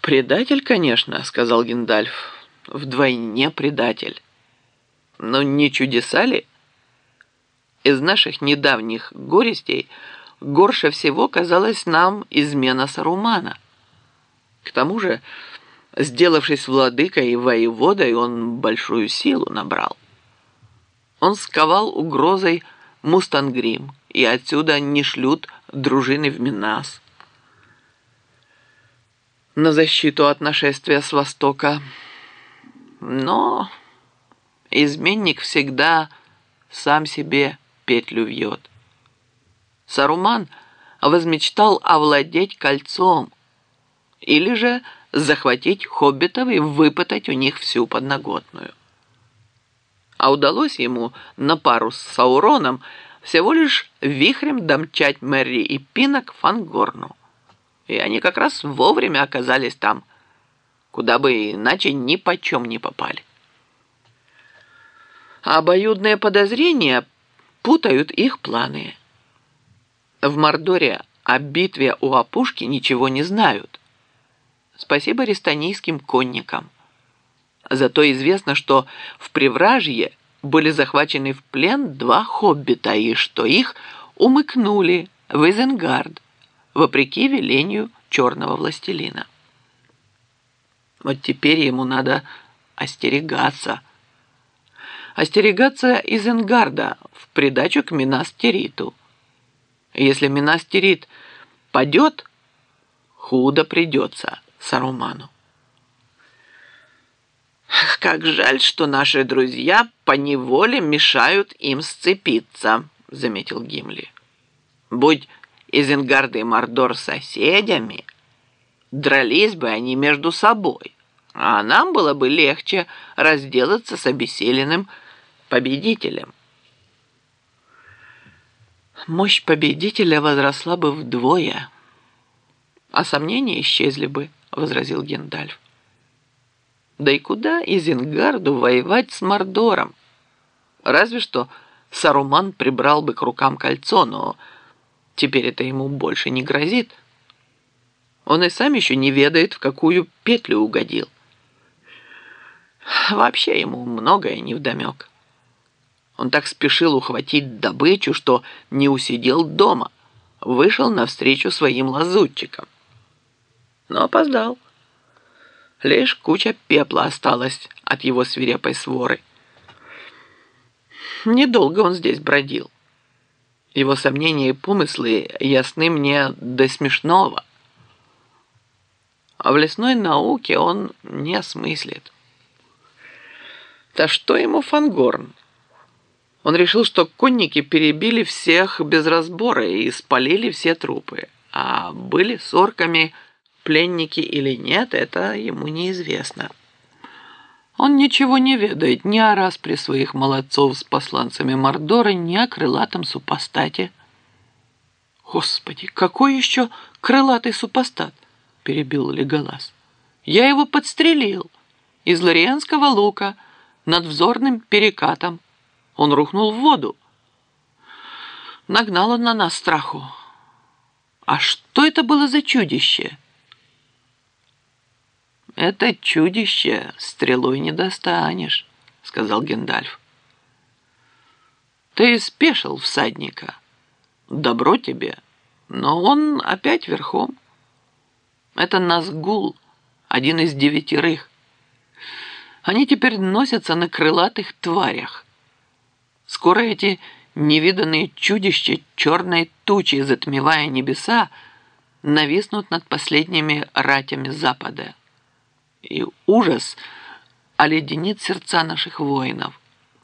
«Предатель, конечно», — сказал Гендальф. «Вдвойне предатель. Но не чудеса ли? Из наших недавних горестей горше всего казалась нам измена Сарумана. К тому же, сделавшись владыкой и воеводой, он большую силу набрал. Он сковал угрозой Мустангрим, и отсюда не шлют дружины в Минас на защиту от нашествия с востока. Но изменник всегда сам себе петлю вьет. Саруман возмечтал овладеть кольцом или же захватить хоббитов и выпытать у них всю подноготную. А удалось ему на пару с Сауроном всего лишь вихрем домчать Мерри и Пина к Фангорну. И они как раз вовремя оказались там, куда бы иначе ни почем не попали. А обоюдные подозрения путают их планы. В Мордоре о битве у опушки ничего не знают. Спасибо рестанийским конникам. Зато известно, что в Привражье были захвачены в плен 2 хоббита, и что их умыкнули в Изенгард, вопреки велению черного властелина. Вот теперь ему надо остерегаться. Остерегаться Изенгарда в придачу к Минас Тириту. Если Минас Тирит падет, худо придется Саруману. «Как жаль, что наши друзья поневоле мешают им сцепиться», — заметил Гимли. «Будь Изенгард и Мордор соседями, дрались бы они между собой, а нам было бы легче разделаться с обессиленным победителем». «Мощь победителя возросла бы вдвое, а сомнения исчезли бы», — возразил Гендальф. «Да и куда Изенгарду воевать с Мордором? Разве что Саруман прибрал бы к рукам кольцо, но теперь это ему больше не грозит. Он и сам еще не ведает, в какую петлю угодил. Вообще ему многое невдомек. Он так спешил ухватить добычу, что не усидел дома, вышел навстречу своим лазутчикам. Но опоздал. Лишь куча пепла осталась от его свирепой своры. Недолго он здесь бродил. Его сомнения и помыслы ясны мне до смешного. А в лесной науке он не смыслит. Да что ему Фангорн? Он решил, что конники перебили всех без разбора и спалили все трупы. А были с орками пленники или нет, это ему неизвестно. Он ничего не ведает ни о распре своих молодцов с посланцами Мордора, ни о крылатом супостате. «Господи, какой еще крылатый супостат?» — перебил Леголас. «Я его подстрелил из лорианского лука над взорным перекатом. Он рухнул в воду. Нагнал он на нас страху. А что это было за чудище?» «Это чудище стрелой не достанешь», — сказал Гендальф. «Ты спешил всадника. Добро тебе, но он опять верхом. Это Назгул, один из 9. Они теперь носятся на крылатых тварях. Скоро эти невиданные чудища черной тучи, затмевая небеса, нависнут над последними ратями Запада. И ужас оледенит сердца наших воинов.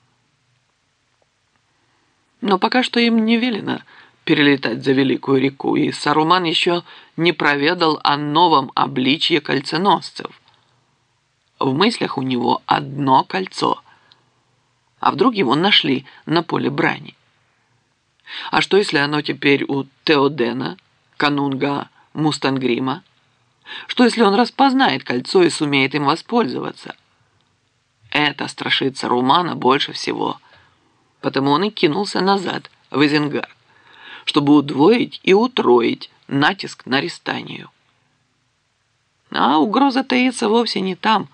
Но пока что им не велено перелетать за Великую реку, и Саруман еще не проведал о новом обличье кольценосцев. В мыслях у него одно кольцо, а вдруг его нашли на поле брани? А что, если оно теперь у Теодена, канунга Мустангрима? Что, если он распознает кольцо и сумеет им воспользоваться? Это страшит Сарумана больше всего. Потому он и кинулся назад, в Изенгард, чтобы удвоить и утроить натиск на Рестанию. А угроза таится вовсе не там.